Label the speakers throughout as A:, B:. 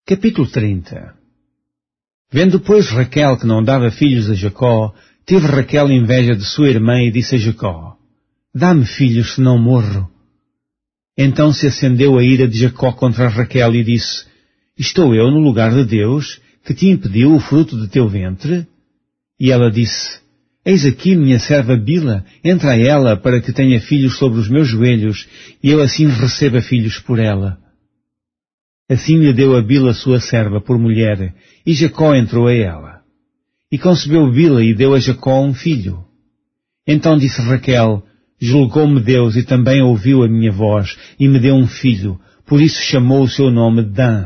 A: Capítulo 30. Vendo, pois, Raquel que não dava filhos a Jacó, teve Raquel inveja de sua irmã e disse a Jacó: Dá-me filhos, senão morro. Então se acendeu a ira de Jacó contra Raquel e disse: Estou eu no lugar de Deus, que te impediu o fruto de teu ventre? E ela disse: Eis aqui minha serva Bila, entra ela para que tenha filhos sobre os meus joelhos, e eu assim receba filhos por ela. Assim lhe deu a Bila sua serva por mulher, e Jacó entrou a ela. E concebeu Bila e deu a Jacó um filho. Então disse Raquel: Julgou-me Deus e também ouviu a minha voz, e me deu um filho, por isso chamou o seu nome Dan.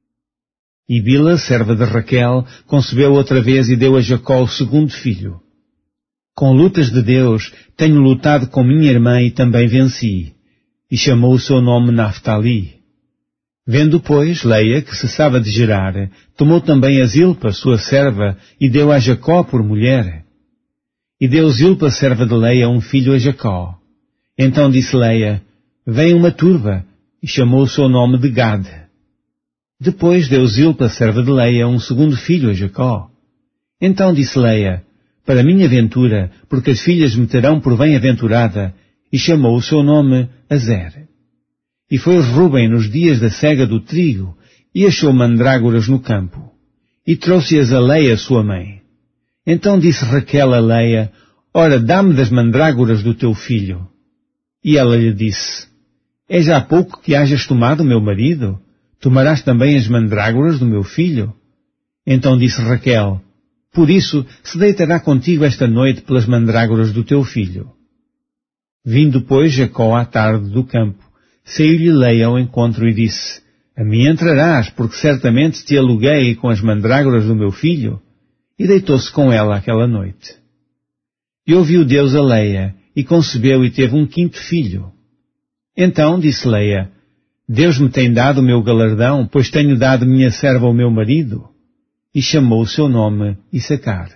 A: E Bila, serva de Raquel, concebeu outra vez e deu a Jacó o segundo filho. Com lutas de Deus, tenho lutado com minha irmã e também venci. E chamou o seu nome Naftali. Vendo, pois, Leia, que cessava de gerar, tomou também a Zilpa, sua serva, e deu a Jacó por mulher. E deu Zilpa, serva de Leia, um filho a Jacó. Então disse Leia: Vem uma turba, e chamou o seu nome de Gad. Depois deu Zilpa, serva de Leia, um segundo filho a Jacó. Então disse Leia: Para minha ventura, porque as filhas me terão por bem-aventurada, e chamou o seu nome Azer. E foi Rúben nos dias da cega do trigo, e achou mandrágoras no campo, e trouxe-as a Leia, sua mãe. Então disse Raquel a Leia: Ora, dá-me das mandrágoras do teu filho. E ela lhe disse: É já pouco que hajas tomado meu marido? Tomarás também as mandrágoras do meu filho? Então disse Raquel: Por isso se deitará contigo esta noite pelas mandrágoras do teu filho. Vindo, pois, Jacó à tarde do campo, saiu-lhe Leia ao encontro e disse: A mim entrarás, porque certamente te aluguei com as mandrágoras do meu filho. E deitou-se com ela aquela noite. E ouviu Deus a Leia, e concebeu e teve um quinto filho. Então disse Leia: Deus me tem dado o meu galardão, pois tenho dado minha serva ao meu marido. E chamou o seu nome Issacar.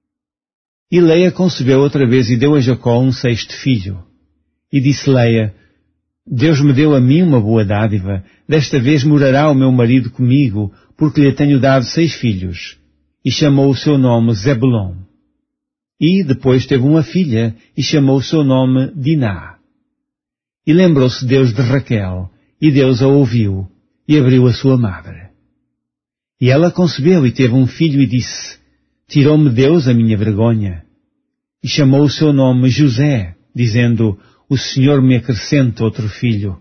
A: E Leia concebeu outra vez e deu a Jacó um sexto filho. E disse Leia: Deus me deu a mim uma boa dádiva, desta vez morará o meu marido comigo, porque lhe tenho dado 6 filhos. E chamou o seu nome Zebulon. E depois teve uma filha, e chamou o seu nome Diná. E lembrou-se Deus de Raquel, e Deus a ouviu, e abriu a sua madre. E ela concebeu e teve um filho e disse: Tirou-me Deus a minha vergonha. E chamou o seu nome José, dizendo: O Senhor me acrescenta outro filho.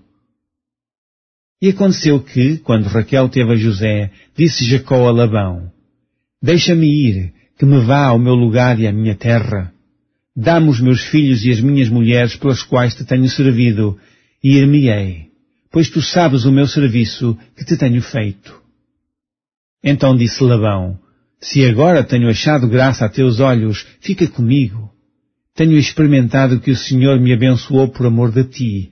A: E aconteceu que, quando Raquel teve a José, disse Jacó a Labão: Deixa-me ir, que me vá ao meu lugar e à minha terra. Dá-me os meus filhos e as minhas mulheres pelas quais te tenho servido, e ir-me-ei, pois tu sabes o meu serviço que te tenho feito. Então disse Labão: Se agora tenho achado graça a teus olhos, fica comigo. Tenho experimentado que o Senhor me abençoou por amor de ti.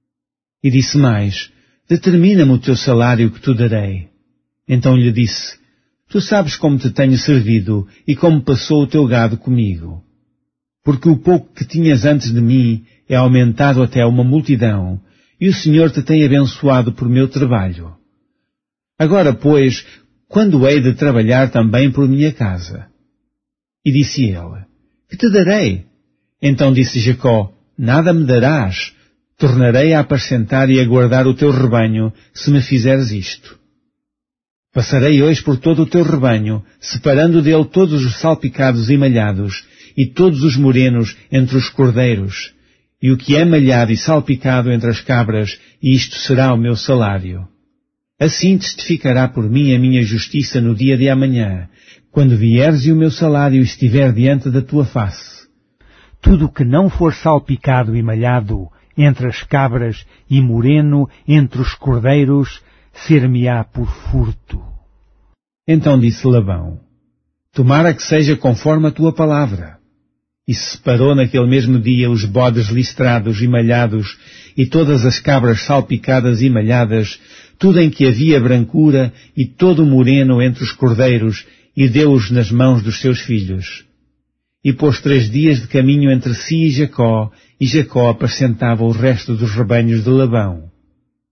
A: E disse mais: Determina-me o teu salário que te darei. Então lhe disse: Tu sabes como te tenho servido e como passou o teu gado comigo. Porque o pouco que tinhas antes de mim é aumentado até uma multidão, e o Senhor te tem abençoado por meu trabalho. Agora, pois, quando hei de trabalhar também por minha casa? E disse ele: Que te darei? Então disse Jacó: Nada me darás. Tornarei a apacentar e a guardar o teu rebanho, se me fizeres isto. Passarei hoje por todo o teu rebanho, separando dele todos os salpicados e malhados, e todos os morenos entre os cordeiros, e o que é malhado e salpicado entre as cabras, e isto será o meu salário. Assim testificará por mim a minha justiça no dia de amanhã, quando vieres e o meu salário estiver diante da tua face.
B: Tudo o que não for salpicado e malhado entre as cabras e moreno entre os cordeiros, ser-me-á por furto.
A: Então disse Labão: Tomara que seja conforme a tua palavra. E separou naquele mesmo dia os bodes listrados e malhados, e todas as cabras salpicadas e malhadas, tudo em que havia brancura, e todo o moreno entre os cordeiros, e deu-os nas mãos dos seus filhos. E pôs 3 dias de caminho entre si e Jacó apacentava o resto dos rebanhos de Labão.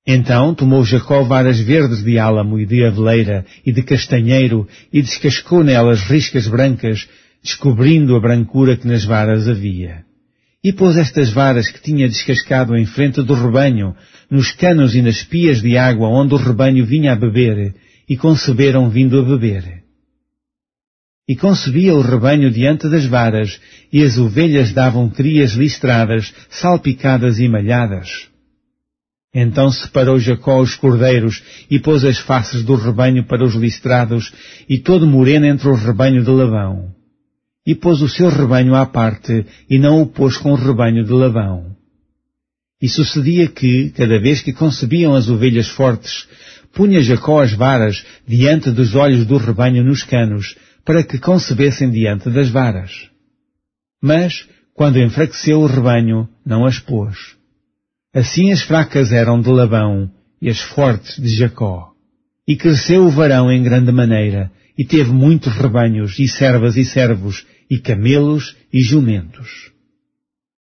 A: Então tomou Jacó varas verdes de álamo e de aveleira e de castanheiro e descascou nelas riscas brancas, descobrindo a brancura que nas varas havia. E pôs estas varas que tinha descascado em frente do rebanho, nos canos e nas pias de água onde o rebanho vinha a beber, e conceberam vindo a beber. E concebia o rebanho diante das varas, e as ovelhas davam crias listradas, salpicadas e malhadas. Então separou Jacó os cordeiros, e pôs as faces do rebanho para os listrados, e todo moreno entre o rebanho de Labão. E pôs o seu rebanho à parte, e não o pôs com o rebanho de Labão. E sucedia que, cada vez que concebiam as ovelhas fortes, punha Jacó as varas diante dos olhos do rebanho nos canos, para que concebessem diante das varas. Mas, quando enfraqueceu o rebanho, não as pôs. Assim as fracas eram de Labão, e as fortes de Jacó. E cresceu o varão em grande maneira, e teve muitos rebanhos, e servas e servos, e camelos e jumentos.